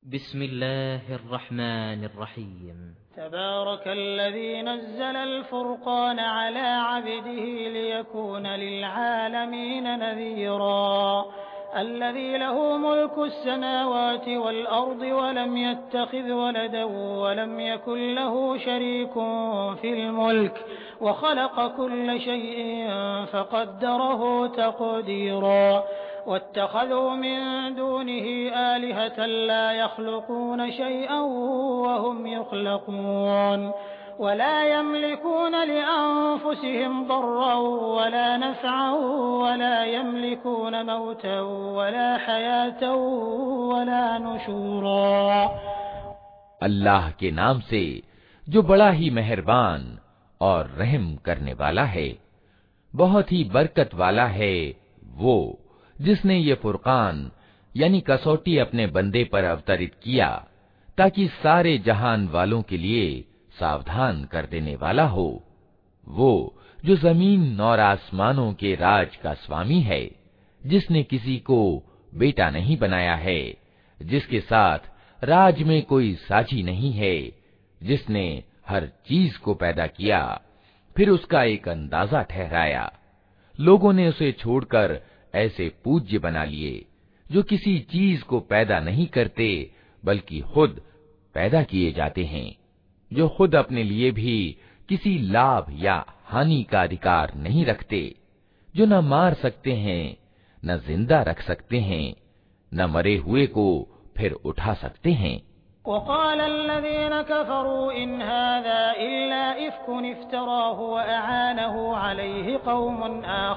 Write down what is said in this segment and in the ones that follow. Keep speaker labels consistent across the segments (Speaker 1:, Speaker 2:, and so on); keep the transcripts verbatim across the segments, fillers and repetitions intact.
Speaker 1: बिस्मिल्लाहिर्रहमानिर्रहीम।
Speaker 2: तबारकल्लज़ी नज़्ज़लल फ़ुरक़ान अला अब्दिही लियकून लिलआलमीन नज़ीरा अल्लज़ी लहू मुल्कुस समावाति वल अर्दि वलम यत्तख़िज़ वलदन वलम यकुन लहू शरीकुन फ़िल मुल्क वख़लक़ कुल्ल शैइन फ़क़द्दरहू तक़दीरा वत्तख़ज़ू मिन दूनिही आलिहतन ला यख़्लुक़ून शैअन वहुम युख़्लक़ून वला यमलिकून लिअन्फ़ुसिहिम दर्रन वला नफ़अन वला यमलिकून मौतन वला हयातन वला नुशूरा।
Speaker 3: अल्लाह के नाम से जो बड़ा ही मेहरबान और रहम करने वाला है, बहुत ही बरकत वाला है वो जिसने ये फुरकान यानी कसौटी अपने बंदे पर अवतरित किया ताकि सारे जहान वालों के लिए सावधान कर देने वाला हो। वो जो जमीन और आसमानों के राज का स्वामी है, जिसने किसी को बेटा नहीं बनाया है, जिसके साथ राज में कोई साझी नहीं है, जिसने हर चीज को पैदा किया फिर उसका एक अंदाजा ठहराया। लोगों ने उसे छोड़कर ऐसे पूज्य बना लिए जो किसी चीज को पैदा नहीं करते बल्कि खुद पैदा किए जाते हैं, जो खुद अपने लिए भी किसी लाभ या हानि का अधिकार नहीं रखते, जो न मार सकते हैं न जिंदा रख सकते हैं, न मरे हुए को फिर उठा सकते हैं।
Speaker 2: वक़ालल्लज़ीन कफ़रू इन हाज़ा इल्ला इफ़्कुन इफ़्तराहु व अआनहु अलैहि क़ौमुन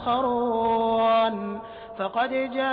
Speaker 2: आख़रून फ़क़द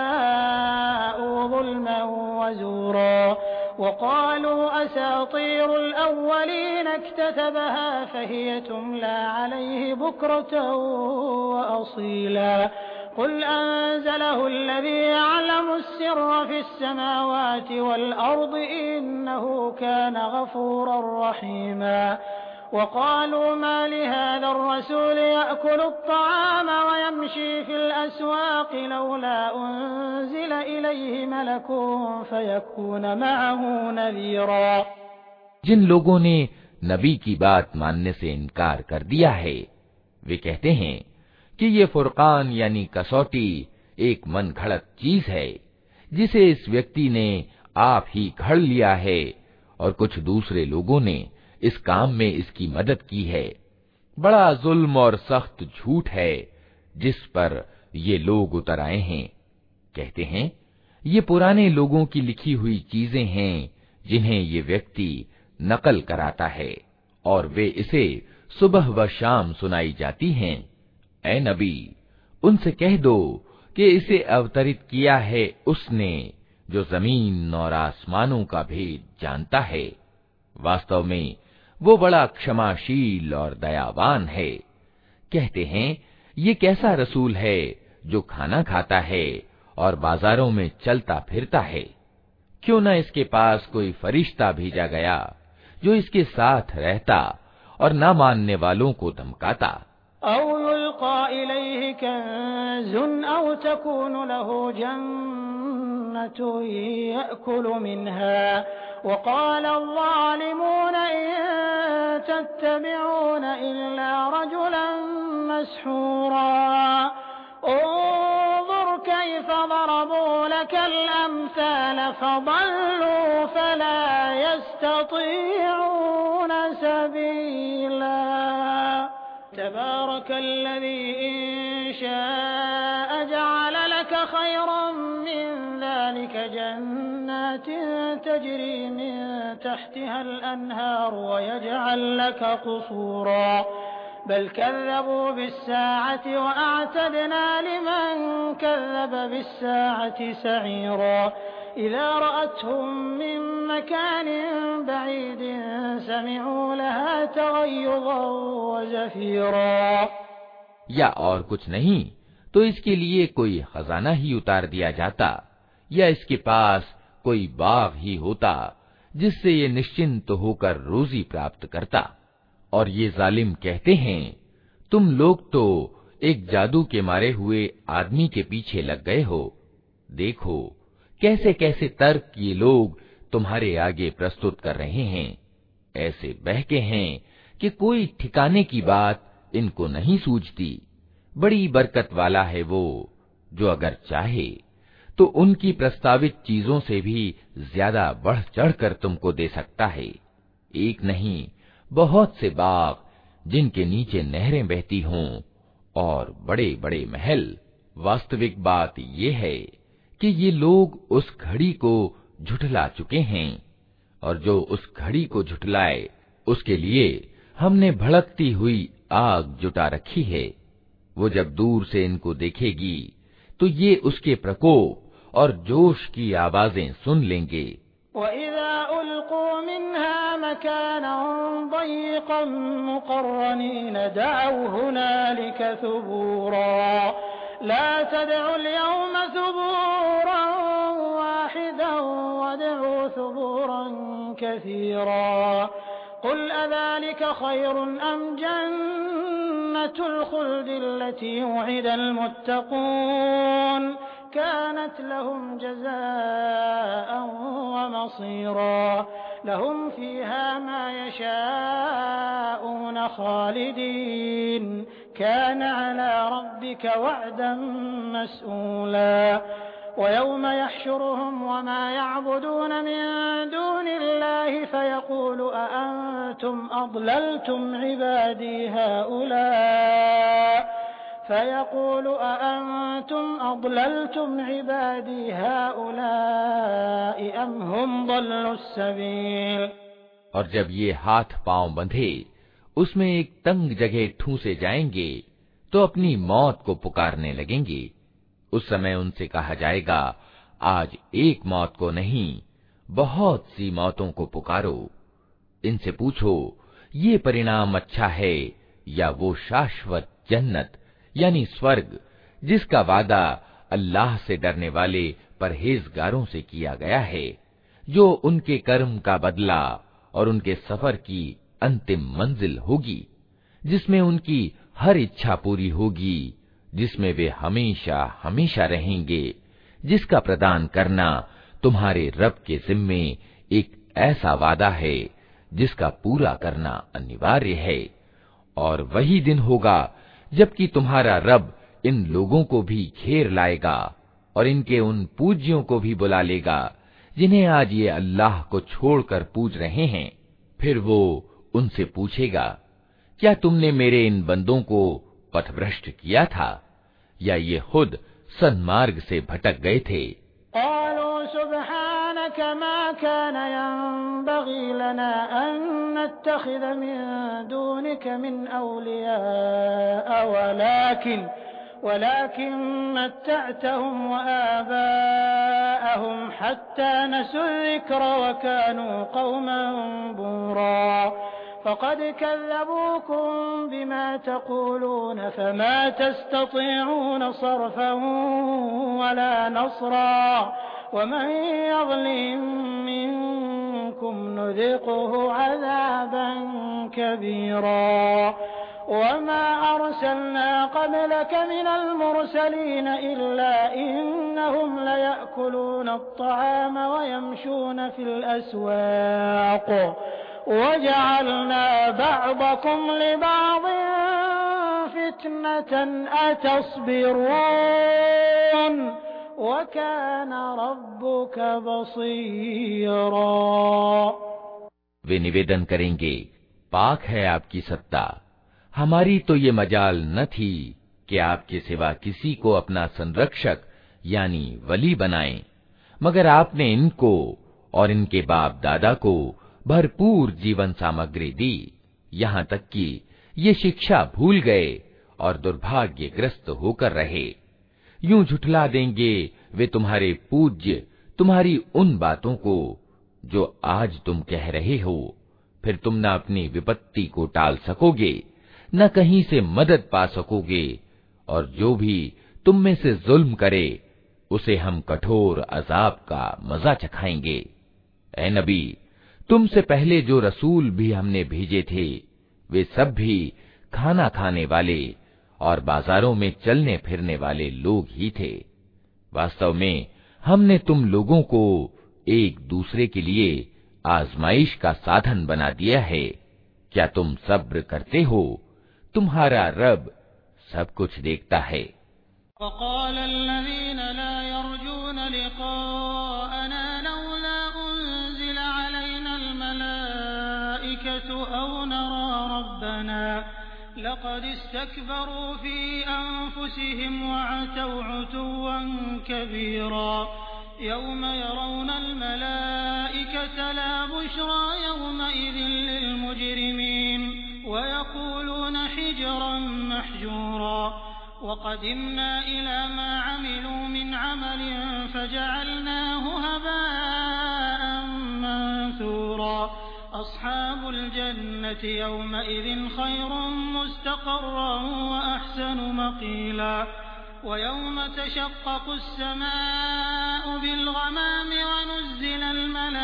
Speaker 2: जाअू ज़ुल्मन व ज़ूरा वक़ालू असातीरुल अव्वलीन इक्ततबहा फ़हिय तुमला अलैहि बुक्रतन व असीला क़ुल अंज़लहु अल्लज़ी यअलमु अस्सिर्र फ़िस्समावाति वल अर्दि इन्नहु कान गफ़ूरर रहीमा वक़ालू मा लिहाज़ा अर्रसूल यअकुलु अत्तआम व यमशी फ़िल अस्वाक़ लौला उन्ज़िल इलैहि मलकुन फ़यकून मअहू नज़ीरा।
Speaker 3: जिन लोगों ने नबी की बात मानने से इनकार कर दिया है, वे कहते हैं कि ये फुरकान यानी कसौटी एक मन घड़त चीज है जिसे इस व्यक्ति ने आप ही घड़ लिया है और कुछ दूसरे लोगों ने इस काम में इसकी मदद की है। बड़ा जुल्म और सख्त झूठ है जिस पर ये लोग उतर आए हैं। कहते हैं ये पुराने लोगों की लिखी हुई चीजें हैं जिन्हें ये व्यक्ति नकल कराता है और वे इसे सुबह व शाम सुनाई जाती हैं। ऐ नबी, उनसे कह दो कि इसे अवतरित किया है उसने जो जमीन और आसमानों का भेद जानता है। वास्तव में वो बड़ा क्षमाशील और दयावान है। कहते हैं ये कैसा रसूल है जो खाना खाता है और बाजारों में चलता फिरता है। क्यों न इसके पास कोई फरिश्ता भेजा गया जो इसके साथ रहता और न मानने वालों को धमकाता।
Speaker 2: औ युल्क़ा इलैहि कंज़ुन औ तकूनु लहू जन्नतुन यअकुलु मिन्हा वक़ाल अज़्ज़ालिमून इन तत्तबिऊन इल्ला रजुलन मस्हूरा उन्ज़ुर कैफ़ ज़रबू लकल अम्साल फ़ज़ल्लू फ़ला यस्ततीऊन सबीला। तबारकल्लज़ी इन शाअ जअल लक खैरन मिन ज़ालिक जन्नातिन तजरी मिन तहतिहल अन्हार व यजअल लक क़ुसूरा बल कज़्ज़बू बिस्साअति व अअतदना लिमन कज़्ज़ब बिस्साअति सईरा इज़ा रअतहुम मिन मकानिन बईदिन समिअू लहा तग़य्युज़न व ज़फ़ीरा।
Speaker 3: या और कुछ नहीं तो इसके लिए कोई खजाना ही उतार दिया जाता या इसके पास कोई बाग ही होता जिससे ये निश्चिंत होकर रोजी प्राप्त करता। और ये जालिम कहते हैं तुम लोग तो एक जादू के मारे हुए आदमी के पीछे लग गए हो। देखो कैसे कैसे तर्क ये लोग तुम्हारे आगे प्रस्तुत कर रहे हैं ऐसे बहके हैं कि कोई ठिकाने की बात इनको नहीं सूझती। बड़ी बरकत वाला है वो जो अगर चाहे तो उनकी प्रस्तावित चीजों से भी ज्यादा बढ़ चढ़कर तुमको दे सकता है। एक नहीं, बहुत से बाग जिनके नीचे नहरें बहती हों और बड़े बड़े महल। वास्तविक बात ये है कि ये लोग उस घड़ी को झुठला चुके हैं, और जो उस घड़ी को झुठलाए उसके लिए हमने भड़कती हुई आग जुटा रखी है। वो जब दूर से इनको देखेगी तो ये उसके प्रकोप और जोश की आवाजें सुन लेंगे।
Speaker 2: कुल अज़ालिक खैरुन अम जन्नतुल खुल्दिल्लती उइदल मुत्तक़ून कानत लहुम जज़ाअन व मसीरा लहुम फ़ीहा मा यशाऊन खालिदीन कान अला रब्बिक वअदन मस्ऊला वयौम यहशुरुहुम वमा यअबुदून मिन दूनिल्लाहि फयक़ूलु अअंतुम अضलल्तुम इबादी हाउला फयक़ूलु अअंतुम अضलल्तुम इबादी हाउलाइ अम हुम ضलुस सबील।
Speaker 3: और जब ये हाथ पांव बंधे उसमें एक तंग जगह ठूंसे जाएंगे तो अपनी मौत को पुकारने लगेंगे। उस समय उनसे कहा जाएगा, आज एक मौत को नहीं बहुत सी मौतों को पुकारो। इनसे पूछो, ये परिणाम अच्छा है या वो शाश्वत जन्नत यानी स्वर्ग जिसका वादा अल्लाह से डरने वाले परहेजगारों से किया गया है, जो उनके कर्म का बदला और उनके सफर की अंतिम मंजिल होगी, जिसमें उनकी हर इच्छा पूरी होगी, जिसमें वे हमेशा हमेशा रहेंगे, जिसका प्रदान करना तुम्हारे रब के जिम्मे एक ऐसा वादा है जिसका पूरा करना अनिवार्य है। और वही दिन होगा जबकि तुम्हारा रब इन लोगों को भी घेर लाएगा और इनके उन पूज्यों को भी बुला लेगा जिन्हें आज ये अल्लाह को छोड़कर पूज रहे हैं। फिर वो उनसे पूछेगा, क्या तुमने मेरे इन बंदों को पथभ्रष्ट किया था या ये खुद सन्मार्ग से भटक गए थे?
Speaker 2: क़ालू सुब्हानक मा कान यंबग़ी लना अन नत्तख़िज़ मिन दूनिक मिन औलिया वलाकिन वलाकिन मत्तअतहुम व आबाअहुम हत्ता नसू ज़िक्र व कानू क़ौमन बूरा फ़क़द कज़्ज़बूकुम बिमा तक़ूलून फ़मा तस्ततीऊन सर्फ़न वला नस्रा वमन यज़लिम मिनकुम नुज़िक़हु अज़ाबन कबीरा वमा अर्सलना क़ब्लक मिनल मुरसलीन इल्ला इन्नहुम लयअकुलून अत्तआम व यमशून फिल अस्वाक़ वजअलना बअदकुम लिबअदिन फितनतन अतस्बिरून वकान रब्बुक बसीरा।
Speaker 3: वे निवेदन करेंगे, पाक है आपकी सत्ता, हमारी तो ये मजाल न थी कि आपके सिवा किसी को अपना संरक्षक यानी वली बनाएं, मगर आपने इनको और इनके बाप दादा को भरपूर जीवन सामग्री दी, यहाँ तक कि ये शिक्षा भूल गए और दुर्भाग्यग्रस्त होकर रहे। यूं झुठला देंगे वे तुम्हारे पूज्य तुम्हारी उन बातों को जो आज तुम कह रहे हो, फिर तुम न अपनी विपत्ति को टाल सकोगे, न कहीं से मदद पा सकोगे, और जो भी तुम में से जुल्म करे उसे हम कठोर अजाब का मजा चखाएंगे। ऐ नबी, तुमसे पहले जो रसूल भी हमने भेजे थे वे सब भी खाना खाने वाले और बाजारों में चलने फिरने वाले लोग ही थे। वास्तव में हमने तुम लोगों को एक दूसरे के लिए आजमाइश का साधन बना दिया है। क्या तुम सब्र करते हो? तुम्हारा रब सब कुछ देखता है।
Speaker 2: लक़द इस्तकबरू फ़ी अन्फ़ुसिहिम वअतौ उतुव्वन कबीरा यौम यरौनल मलाइकत ला बुश्रा यौमइज़िन लिलमुजरिमीन वयक़ूलून हिज्रन महजूरा वक़दिम्ना इला मा अमिलू मिन अमलिन फ़जअलनाहु हबाअन मंसूरा अस्हाबुल जन्नति यौमइज़िन खैरुम मुस्तक़र्रन व अहसनु मक़ीला वयौम तशक़्क़क़ु अस्समाअु बिलग़मामि व नुज़्ज़िलल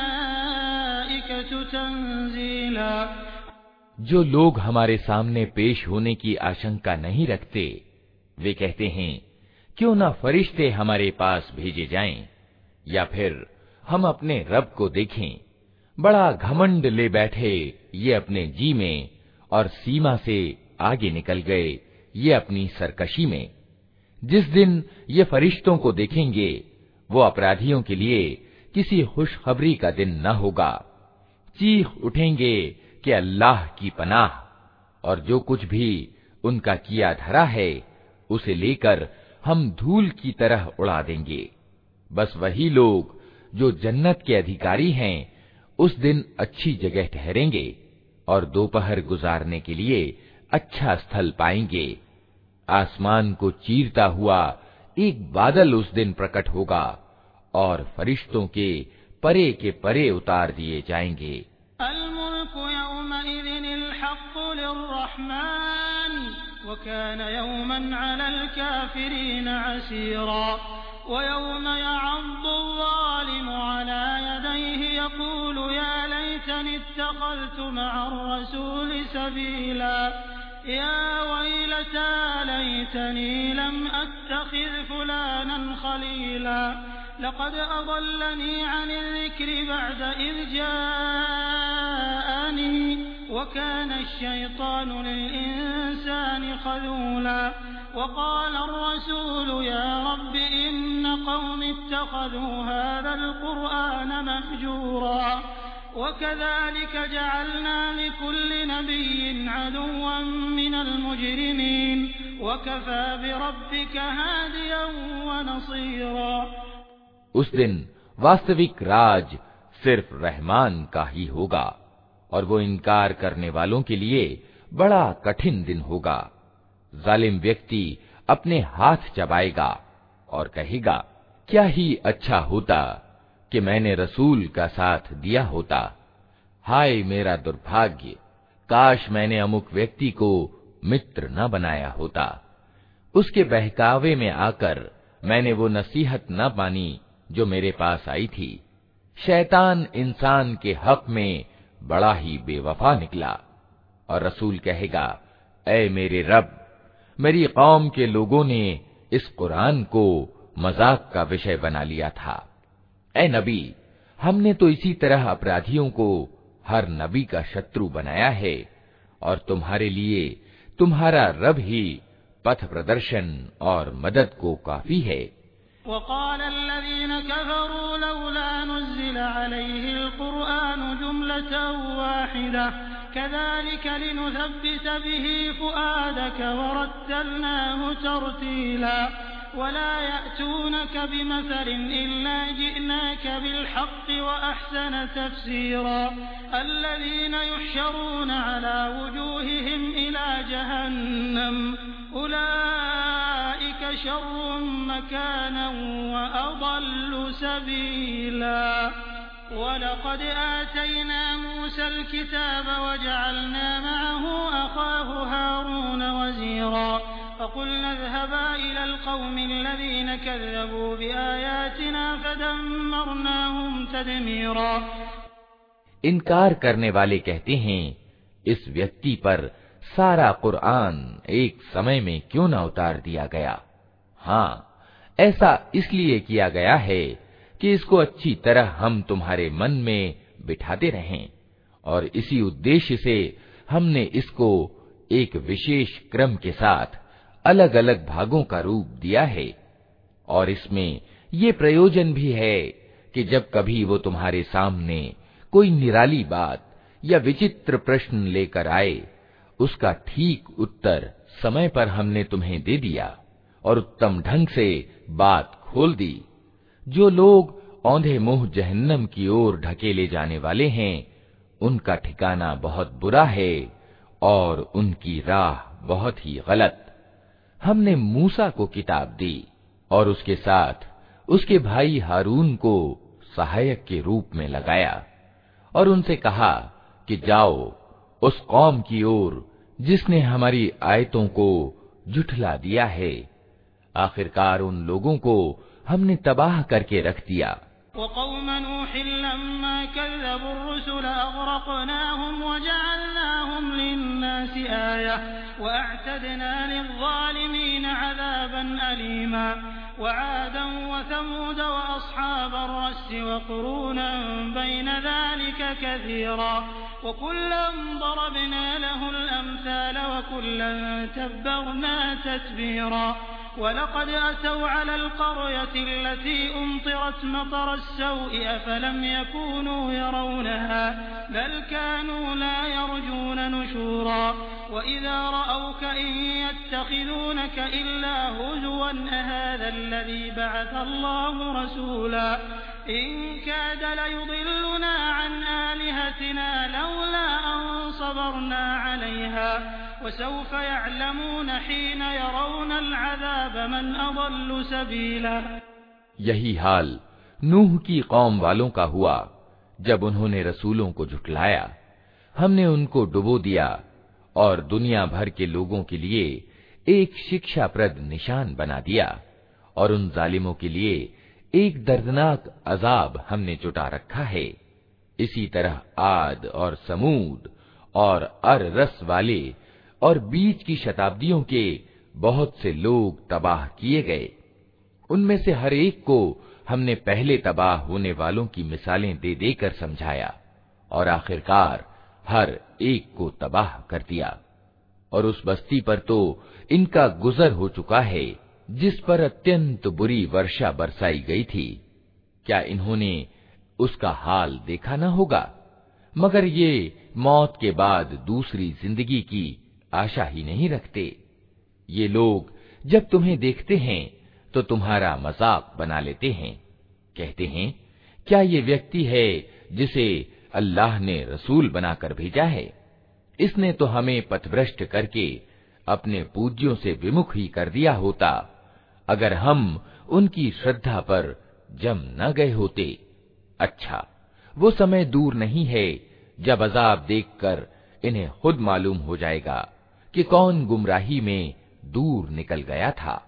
Speaker 2: मलाइकतु तंज़ीला।
Speaker 3: जो लोग हमारे सामने पेश होने की आशंका नहीं रखते, वे कहते हैं क्यों न फरिश्ते हमारे पास भेजे जाएं, या फिर हम अपने रब को देखें। बड़ा घमंड ले बैठे ये अपने जी में, और सीमा से आगे निकल गए ये अपनी सरकशी में। जिस दिन ये फरिश्तों को देखेंगे वो अपराधियों के लिए किसी खुशखबरी का दिन न होगा। चीख उठेंगे कि अल्लाह की पनाह, और जो कुछ भी उनका किया धरा है उसे लेकर हम धूल की तरह उड़ा देंगे। बस वही लोग जो जन्नत के अधिकारी हैं उस दिन अच्छी जगह ठहरेंगे और दोपहर गुजारने के लिए अच्छा स्थल पाएंगे। आसमान को चीरता हुआ एक बादल उस दिन प्रकट होगा और फरिश्तों के परे के परे उतार दिए जाएंगे।
Speaker 2: अल-मुल्कु यौमइज़िनिल हक़्क़ु लिर्रहमान व कान यौमन अलल काफिरीन असीरा व यौम यअद्दु ज़ालिमु अला यदैहि यक़ूलु या लैतनी इत्तख़ज़्तु मअर रसूलि सबीला या वैलता लैतनी लम अत्तखिज़ फुलानन खलीला लक़द अضल्लनी अनिल ज़िक्रि बअद इज़ जाअनी व कान अश-शैतानु लिल-इंसानि ख़ज़ूला वक़ाल अर्रसूलु या रब्बि इन्न क़ौमि इत्तख़ज़ू हाज़ल क़ुरआन महजूरा वकज़ालिक जअलना लिकुल्लि नबिय्यिन अदुव्वन मिनल मुजरिमीन वकफ़ा बिरब्बिका हादियन व नसीरा।
Speaker 3: उस दिन वास्तविक राज सिर्फ रहमान का ही होगा और वो इनकार करने वालों के लिए बड़ा कठिन दिन होगा। जालिम व्यक्ति अपने हाथ चबाएगा और कहेगा, क्या ही अच्छा होता कि मैंने रसूल का साथ दिया होता। हाय मेरा दुर्भाग्य, काश मैंने अमुक व्यक्ति को मित्र न बनाया होता। उसके बहकावे में आकर मैंने वो नसीहत न मानी जो मेरे पास आई थी। शैतान इंसान के हक में बड़ा ही बेवफा निकला। और रसूल कहेगा, ऐ मेरे रब, मेरी कौम के लोगों ने इस कुरान को मजाक का विषय बना लिया था। ऐ नबी, हमने तो इसी तरह अपराधियों को हर नबी का शत्रु बनाया है, और तुम्हारे लिए तुम्हारा रब ही पथ प्रदर्शन और मदद को काफी है।
Speaker 2: वक़ाल अल्लज़ीन कफ़रू लौला नुज़्ज़िला अलैहिल क़ुरआनु जुमलतन वाहिदा कज़ालिक लिनुथब्बित बिही फ़ुआदक वरत्तलनाहु तर्तीला वला यअतूनक बिमसलिन इल्ला जिअनाक बिलहक़्क़ि वअहसन तफ़सीरा अल्लज़ीन युहशरून अला वुजूहिहिम इला जहन्नम उलाइक शर्रुम मकानन वअضल्लु सबीला वलक़द आतैना मूसल किताब वजअलना मअहु अख़ाहु हारून वज़ीरा फ़क़ुलना इज़हबा इलल क़ौमिल्लज़ीन कज़्ज़बू बिआयातिना फ़दम्मरनाहुम तदमीरा।
Speaker 3: इनकार करने वाले कहते हैं, इस व्यक्ति पर सारा कुरान एक समय में क्यों न उतार दिया गया। हाँ, ऐसा इसलिए किया गया है कि इसको अच्छी तरह हम तुम्हारे मन में बिठाते रहें, और इसी उद्देश्य से हमने इसको एक विशेष क्रम के साथ अलग अलग भागों का रूप दिया है। और इसमें ये प्रयोजन भी है कि जब कभी वो तुम्हारे सामने कोई निराली बात या विचित्र प्रश्न लेकर आए, उसका ठीक उत्तर समय पर हमने तुम्हें दे दिया और उत्तम ढंग से बात खोल दी। जो लोग औंधे मुंह जहन्नम की ओर ढकेले जाने वाले हैं, उनका ठिकाना बहुत बुरा है और उनकी राह बहुत ही गलत। हमने मूसा को किताब दी और उसके साथ उसके भाई हारून को सहायक के रूप में लगाया और उनसे कहा कि जाओ उस कौम की ओर जिसने हमारी आयतों को झुठला दिया है। आखिरकार उन लोगों को हमने तबाह करके रख दिया।
Speaker 2: वलक़द अतौ अलल क़रयति अल्लती उम्तिरत मतर अस्सौइ अफ़लम यकूनू यरौनहा बल कानू ला यरजून नुशूरा वइज़ा रअौक इन यत्तख़िज़ूनक इल्ला हुज़ुवन अहाज़ा अल्लज़ी बअथ अल्लाहु रसूला इन काद लयुदिल्लुना अन आलिहतिना लौला अन सबरना अलैहा वसौफ यअलमून हीन यरौन अलअज़ाब मन अज़ल्लु सबीला।
Speaker 3: यही हाल नूह की कौम वालों का हुआ। जब उन्होंने रसूलों को झुठलाया, हमने उनको डुबो दिया और दुनिया भर के लोगों के लिए एक शिक्षाप्रद निशान बना दिया, और उन जालिमों के लिए एक दर्दनाक अजाब हमने जुटा रखा है। इसी तरह आद और समूद और अर रस वाले और बीच की शताब्दियों के बहुत से लोग तबाह किए गए। उनमें से हर एक को हमने पहले तबाह होने वालों की मिसालें दे देकर समझाया और आखिरकार हर एक को तबाह कर दिया। और उस बस्ती पर तो इनका गुजर हो चुका है जिस पर अत्यंत बुरी वर्षा बरसाई गई थी। क्या इन्होंने उसका हाल देखा न होगा? मगर ये मौत के बाद दूसरी जिंदगी की आशा ही नहीं रखते। ये लोग जब तुम्हें देखते हैं तो तुम्हारा मजाक बना लेते हैं। कहते हैं, क्या ये व्यक्ति है जिसे अल्लाह ने रसूल बनाकर भेजा है? इसने तो हमें पथभ्रष्ट करके अपने पूज्यों से विमुख ही कर दिया होता, अगर हम उनकी श्रद्धा पर जम न गए होते। अच्छा, वो समय दूर नहीं है जब अजाब देखकर इन्हें खुद मालूम हो जाएगा कि कौन गुमराही में दूर निकल गया था।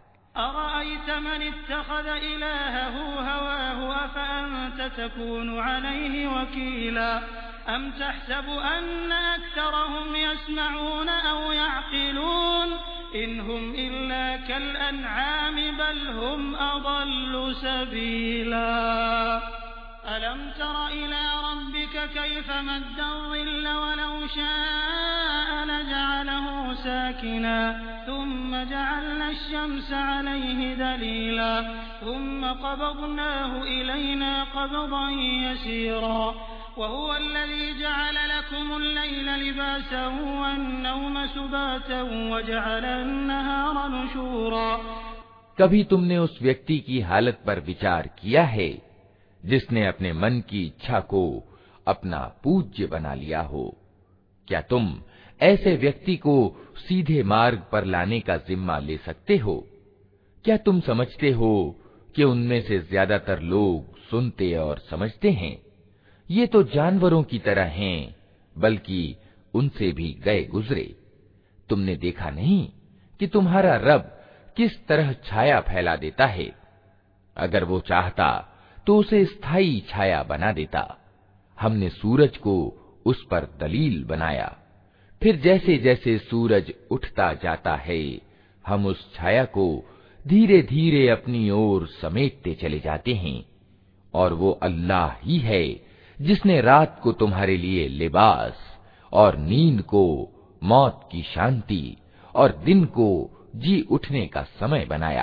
Speaker 2: अम तहसबु अन्न अक्सरहुम यस्मऊन औ यअक़िलून इनहुम इल्ला कल अन्आमि बल हुम अज़ल्लु सबीला। अलम तर इला रब्बिका कैफ़ मद्द अज़्ज़िल्ल वलौ शाअ लजअलहु साकिना थुम्मा जअलना अश-शम्स अलैहि दलीला थुम्मा क़बضनाहु इलैना क़बضन यसीरा वहुवा अल्लज़ी जअल लकुमुल लैला लिबासन वन्नौम सुबातन वजअल अन्नहारा नुशूरा।
Speaker 3: कभी तुमने उस व्यक्ति की हालत पर विचार किया है जिसने अपने मन की इच्छा को अपना पूज्य बना लिया हो? क्या तुम ऐसे व्यक्ति को सीधे मार्ग पर लाने का जिम्मा ले सकते हो? क्या तुम समझते हो कि उनमें से ज्यादातर लोग सुनते और समझते हैं? ये तो जानवरों की तरह हैं, बल्कि उनसे भी गए गुजरे। तुमने देखा नहीं कि तुम्हारा रब किस तरह छाया फैला देता है? अगर वो चाहता तो उसे स्थायी छाया बना देता। हमने सूरज को उस पर दलील बनाया, फिर जैसे जैसे सूरज उठता जाता है, हम उस छाया को धीरे धीरे अपनी ओर समेटते चले जाते हैं और वो अल्लाह ही है जिसने रात को तुम्हारे लिए लिबास और नींद को मौत की शांति और दिन को जी उठने का समय बनाया।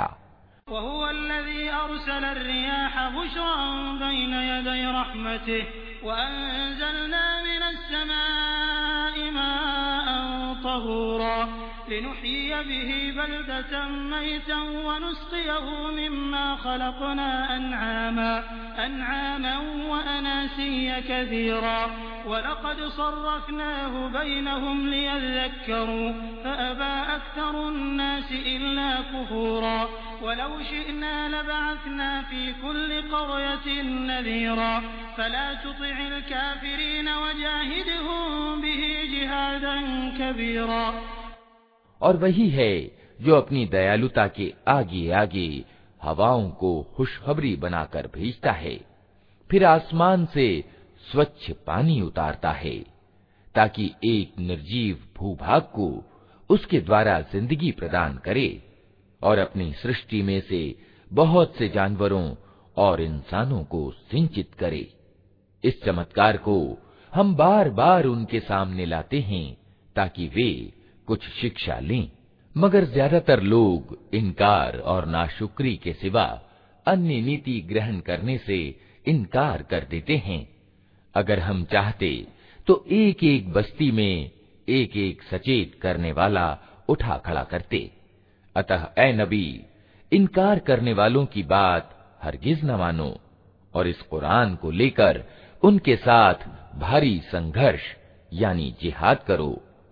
Speaker 2: वलक़द सर्रफ़नाहु बैनहुम लियज़्ज़क्करू फ़अबा अक्सरुन्नास इल्ला कुफ़ूरा वलौ शिअना लबअथना फ़ी कुल्लि क़र्यतिन नज़ीरा फ़ला तुति'ल काफ़िरीन वजाहिदहुम बिही जिहादन कबीरा।
Speaker 3: और वही है जो अपनी दयालुता के आगे आगे हवाओं को खुशखबरी बनाकर भेजता है, फिर आसमान से स्वच्छ पानी उतारता है ताकि एक निर्जीव भूभाग को उसके द्वारा जिंदगी प्रदान करे और अपनी सृष्टि में से बहुत से जानवरों और इंसानों को सिंचित करे। इस चमत्कार को हम बार बार उनके सामने लाते हैं ताकि वे कुछ शिक्षा लें, मगर ज्यादातर लोग इनकार और नाशुक्री के सिवा अन्य नीति ग्रहण करने से इनकार कर देते हैं। अगर हम चाहते तो एक एक बस्ती में एक एक सचेत करने वाला उठा खड़ा करते। अतः ऐ नबी, इनकार करने वालों की बात हरगिज न मानो और इस कुरान को लेकर उनके साथ भारी संघर्ष यानी जिहाद करो।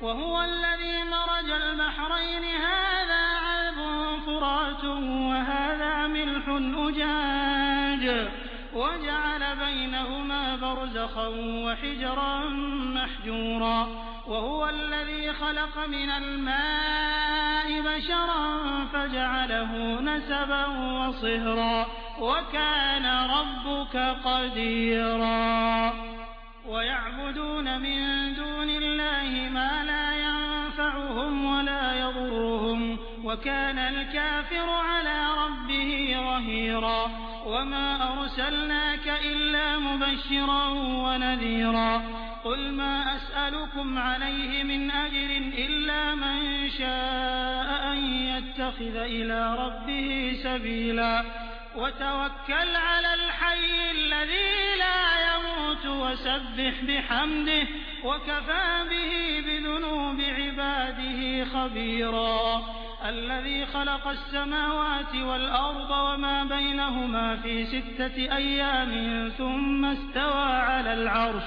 Speaker 2: वजअल बैनहुमा बरज़खन वहिजरन महजूरा वहुवल्लज़ी खलक़ मिनल माइ बशरन फजअलहु नसबन वसिहरा वकान रब्बुक क़दीरा। वयअबुदून मिन दूनिल्लाहि मा ला यनफ़उहुम वला यदुर्रुहुम वकानल काफ़िरु अला रब्बिही ज़हीरा। वमा अरसलनाक इल्ला मुबश्शिरन वनज़ीरा क़ुल मा अस्अलुकुम अलैहि मिन अज्रिन इल्ला मन शाअ अन यत्तख़िज़ इला रब्बिही सबीला वतवक्कल अलल हय्यिल लज़ी ला यमूतु वसब्बिह बिहम्दिहि वकफ़ा बिही बिज़ुनूबि इबादिही ख़बीरा। الذي خلق السماوات والأرض وما بينهما في ستة أيام ثم استوى على العرش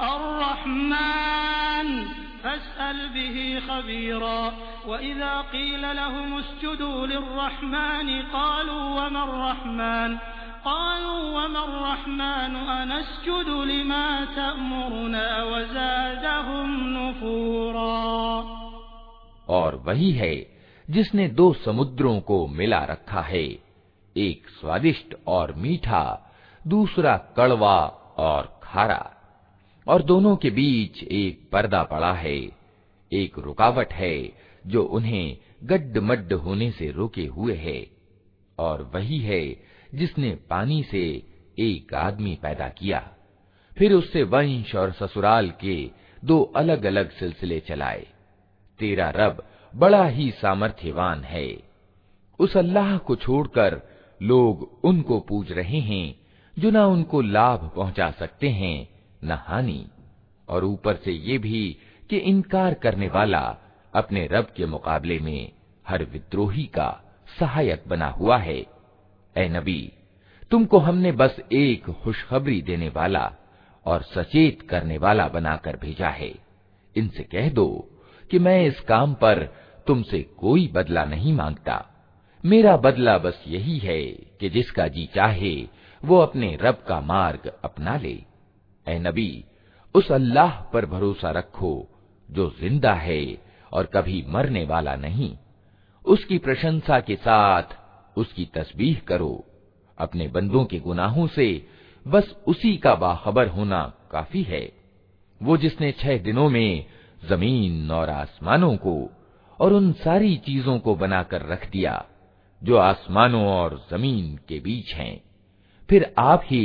Speaker 2: الرحمن فاسأل به خبيرا. وإذا قيل لهم اسجدوا للرحمن قالوا وما الرحمن قالوا وما الرحمن أنسجد لما تأمرنا وزادهم نفورا।
Speaker 3: और वही है जिसने दो समुद्रों को मिला रखा है, एक स्वादिष्ट और मीठा, दूसरा कड़वा और खारा, और दोनों के बीच एक पर्दा पड़ा है, एक रुकावट है जो उन्हें गड्ढ-मड्ढ होने से रोके हुए है। और वही है जिसने पानी से एक आदमी पैदा किया, फिर उससे वंश और ससुराल के दो अलग अलग सिलसिले चलाए। तेरा रब बड़ा ही सामर्थ्यवान है। उस अल्लाह को छोड़कर लोग उनको पूज रहे हैं जो न उनको लाभ पहुंचा सकते हैं न हानि, और ऊपर से ये भी कि इनकार करने वाला अपने रब के मुकाबले में हर विद्रोही का सहायक बना हुआ है। ऐ नबी, तुमको हमने बस एक खुशखबरी देने वाला और सचेत करने वाला बनाकर भेजा है। इनसे कह दो कि मैं इस काम पर तुमसे कोई बदला नहीं मांगता। मेरा बदला बस यही है कि जिसका जी चाहे वो अपने रब का मार्ग अपना ले। ऐ नबी, उस अल्लाह पर भरोसा रखो जो जिंदा है और कभी मरने वाला नहीं। उसकी प्रशंसा के साथ उसकी तस्बीह करो। अपने बंदों के गुनाहों से बस उसी का बाखबर होना काफी है। वो जिसने छह दिनों में जमीन और आसमानों को और उन सारी चीजों को बनाकर रख दिया जो आसमानों और जमीन के बीच हैं, फिर आप ही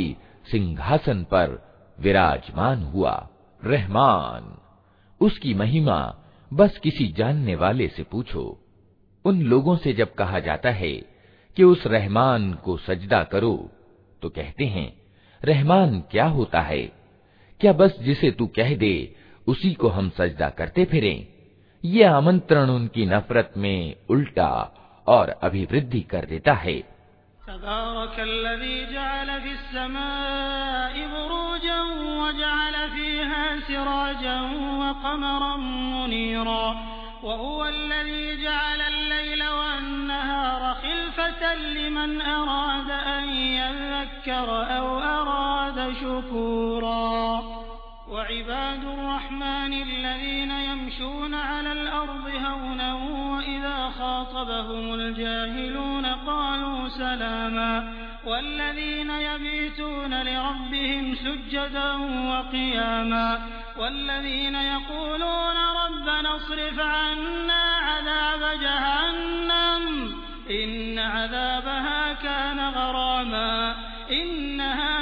Speaker 3: सिंहासन पर विराजमान हुआ। रहमान, उसकी महिमा बस किसी जानने वाले से पूछो। उन लोगों से जब कहा जाता है कि उस रहमान को सजदा करो, तो कहते हैं, रहमान क्या होता है? क्या बस जिसे तू कह दे उसी को हम सजदा करते फिरें? ये आमंत्रण उनकी नफरत में उल्टा और अभिवृद्धि कर देता है।
Speaker 2: तबारकल्लज़ी जअल फिस्समाइ बुरूजन वजअल फीहा सिराजन वक़मरन मुनीरा वहुवल्लज़ी जअलल लैला वन्नहारा खिल्फतन लिमन अराद अन यज़क्कर औ अराद शुकूरा वइबादुर रहमानिल्लज़ीन यमशून अलल अर्दि हौनन वइज़ा खातबहुमुल जाहिलून क़ालू सलामा वल्लज़ीन यबीतून लिरब्बिहिम सुज्जदन वक़ियामा वल्लज़ीन यक़ूलून रब्बना اصرف عنا عذاب जहन्नम إن عذابها كان غراما إنها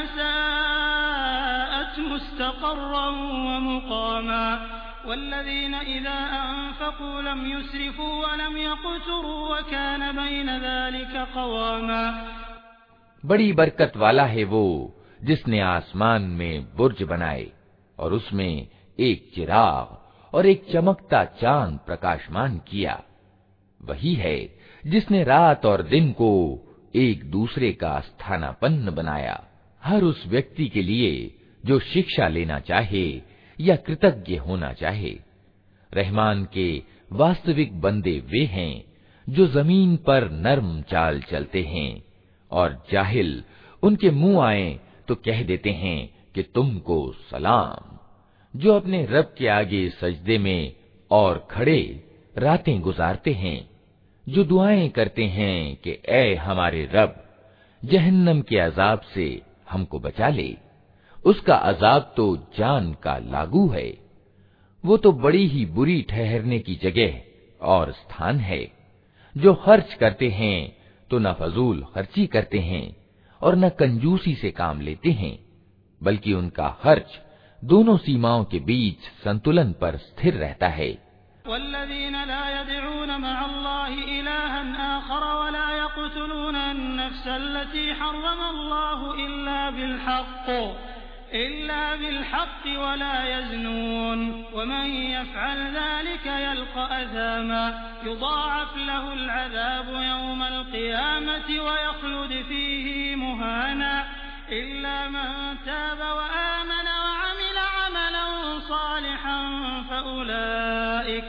Speaker 2: ساءت مستقرا ومقاما والذين إذا أنفقوا لم يسرفوا ولم يقتروا وكان بين ذلك قواما।
Speaker 3: बड़ी बरकत वाला है वो जिसने आसमान में बुर्ज बनाए और उसमें एक चिराग और एक चमकता चांद प्रकाशमान किया। वही है जिसने रात और दिन को एक दूसरे का स्थानापन्न बनाया। हर उस व्यक्ति के लिए जो शिक्षा लेना चाहे या कृतज्ञ होना चाहे। रहमान के वास्तविक बंदे वे हैं जो जमीन पर नर्म चाल चलते हैं और जाहिल उनके मुंह आए तो कह देते हैं कि तुमको सलाम। जो अपने रब के आगे सजदे में और खड़े रातें गुजारते हैं, जो दुआएं करते हैं कि ऐ हमारे रब, जहन्नम के अजाब से हमको बचा ले। उसका अजाब तो जान का लागू है। वो तो बड़ी ही बुरी ठहरने की जगह और स्थान है। जो खर्च करते हैं तो न फजूल खर्ची करते हैं और न कंजूसी से काम लेते हैं, बल्कि उनका खर्च दोनों सीमाओं के बीच संतुलन पर स्थिर रहता है।
Speaker 2: वल्लज़ीन ला यदऊन मअल्लाहि इलाहन आखर वला यक़्तुलून अन-नफ्स अल्लती हर्रमल्लाहु इल्ला बिल-हक़्क़ इल्ला बिल-हक़्क़ वला यज़नून वमन यफ़अल ज़ालिका यल्क़ा अज़ामा युज़ाअफ़ लहुल अज़ाबु यौमल क़ियामति व यख़्लुद फ़ीही मुहाना इल्ला मन ताब व आमन व अमिल अमलन सालिहन फ़उलाइक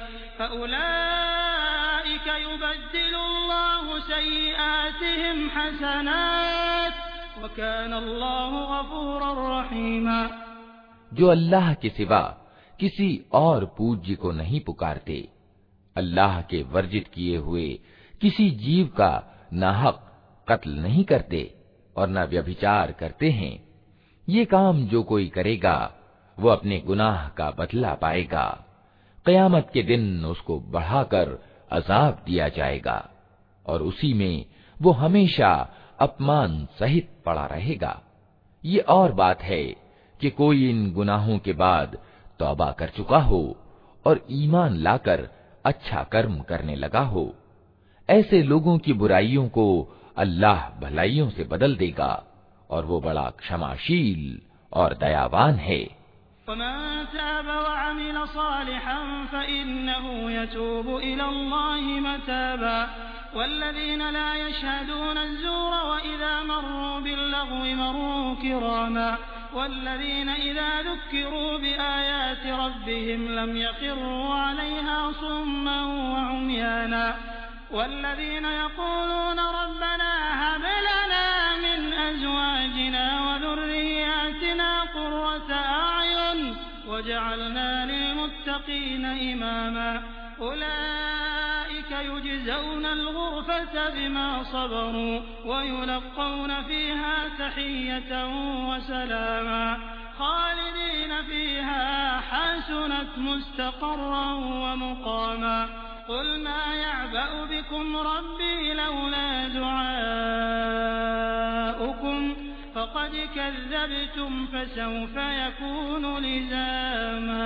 Speaker 2: फ़उलाइक युबद्दिलुल्लाहु सय्यिआतिहिम हसनात व कान अल्लाहु गफूरर रहीमा।
Speaker 3: जो अल्लाह के सिवा किसी और पूज्य को नहीं पुकारते, अल्लाह के वर्जित किए हुए किसी जीव का नाहक कत्ल नहीं करते और न व्यभिचार करते हैं, ये काम जो कोई करेगा वो अपने गुनाह का बदला पाएगा। क़यामत के दिन उसको बढ़ाकर अजाब दिया जाएगा और उसी में वो हमेशा अपमान सहित पड़ा रहेगा। ये और बात है कि कोई इन गुनाहों के बाद तौबा कर चुका हो और ईमान लाकर अच्छा कर्म करने लगा हो। ऐसे लोगों की बुराइयों को अल्लाह भलाइयों से बदल देगा और वो बड़ा क्षमाशील और दयावान है।
Speaker 2: वमन ताब व अमिल सालिहन फइन्नहु यतूबु इलल्लाहि मताबा वल्लज़ीन ला यशहदून अज़्ज़ूर व इज़ा मर्रू बिल्लग़wi मर्रू किरामा वल्लज़ीन इज़ा ज़ुक्किरू बिआयाति रब्बिहिम लम यख़िर्रू अलैहा सुम्मन व उम्याना वल्लज़ीन यक़ूलून रब्बना हब लना मिन अज़वाजिना व ذُرِّيَّاتِنَا قُرَّةَ أَعْयुٍ وَجَعَلْنَا لِلْمُتَّقِينَ إِمَامًا أُولَئِكَ يُجْزَوْنَ الْغُرْفَةَ بِمَا صَبَرُوا وَيُلَقَّوْنَ فِيهَا تَحِيَّةً وَسَلَامًا خَالِدِينَ فِيهَا حَسُنَتْ مُسْتَقَرًّا وَمُقَامًا قُلْ مَا يَعْبَأُ بِكُمْ رَبِّي لَوْلَا دُعَاؤُكُمْ फ़क़द कज़्ज़बतुम फ़सौफ़ यकूनु लिज़ामा।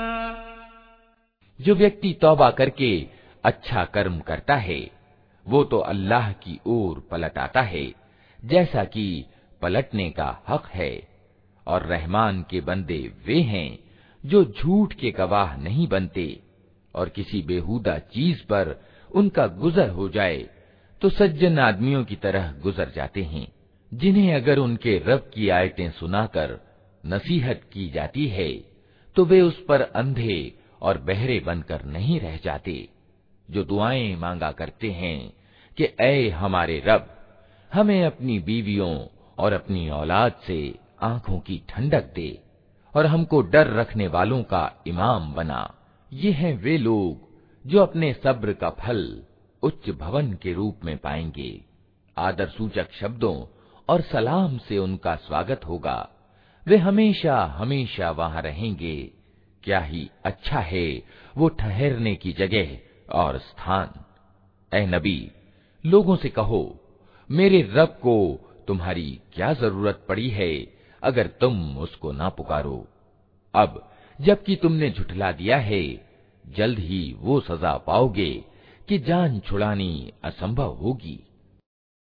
Speaker 3: जो व्यक्ति तौबा करके अच्छा कर्म करता है वो तो अल्लाह की ओर पलट आता है जैसा कि पलटने का हक है, और रहमान के बंदे वे हैं जो झूठ के गवाह नहीं बनते, और किसी बेहुदा चीज पर उनका गुजर हो जाए तो सज्जन आदमियों की तरह गुजर जाते हैं, जिन्हें अगर उनके रब की आयतें सुनाकर नसीहत की जाती है तो वे उस पर अंधे और बहरे बनकर नहीं रह जाते, जो दुआएं मांगा करते हैं कि ऐ हमारे रब, हमें अपनी बीवियों और अपनी औलाद से आंखों की ठंडक दे और हमको डर रखने वालों का इमाम बना। ये हैं वे लोग जो अपने सब्र का फल उच्च भवन के रूप में पाएंगे। आदर सूचक शब्दों और सलाम से उनका स्वागत होगा। वे हमेशा हमेशा वहां रहेंगे। क्या ही अच्छा है वो ठहरने की जगह और स्थान। ऐ नबी, लोगों से कहो, मेरे रब को तुम्हारी क्या जरूरत पड़ी है अगर तुम उसको ना पुकारो। अब जबकि तुमने झुठला दिया है, जल्द ही वो सजा पाओगे कि जान छुड़ानी असंभव होगी।